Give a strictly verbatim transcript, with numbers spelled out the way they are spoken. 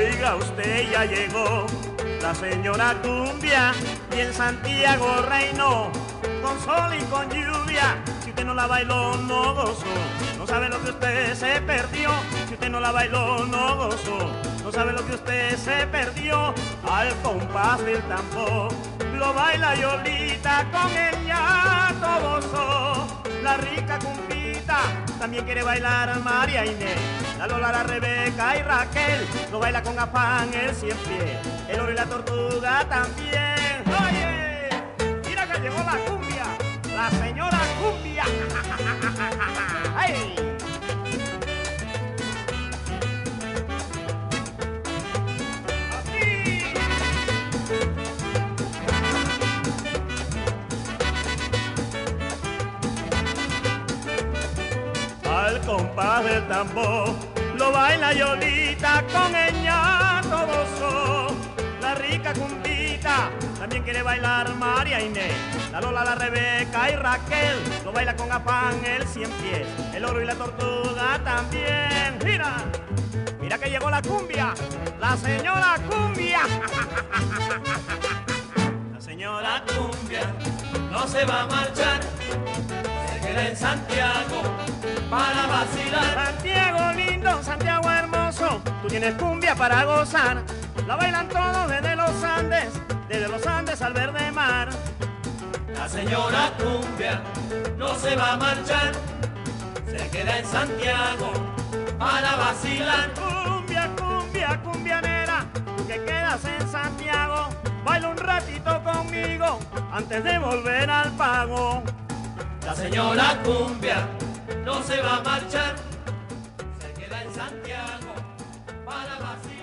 Oiga, usted ya llegó, la señora cumbia, y en Santiago reinó, con sol y con lluvia. Si usted no la bailó, no gozó, no sabe lo que usted se perdió. Si usted no la bailó, no gozó, no sabe lo que usted se perdió. Al compás del tambor lo baila Yolita, con ella todo gozó. La rica cumbita también quiere bailar María Inés, la Lola, la Rebeca y Raquel. Lo baila con afán el cien pies, el oro y la tortuga también. Oye, mira que llegó la cumbia, la señora cumbia. ¡Ay! Al compás del tambor lo baila Yolita, con ella todo gozó. La rica cumbita también quiere bailar María Inés, la Lola, la Rebeca y Raquel. Lo baila con afán el cien pies, el oro y la tortuga también. Mira, mira que llegó la cumbia, la señora cumbia. La señora cumbia no se va a marchar, se queda en Santiago para vacilar. Santiago lindo, Santiago hermoso, tú tienes cumbia para gozar. La bailan todos desde los Andes, desde los Andes al verde mar. La señora cumbia no se va a marchar, se queda en Santiago para vacilar. Cumbia, cumbia, cumbianera, tú que quedas en Santiago, baila un ratito conmigo antes de volver al pago. La señora cumbia no se va a marchar, se queda en Santiago para vacilar.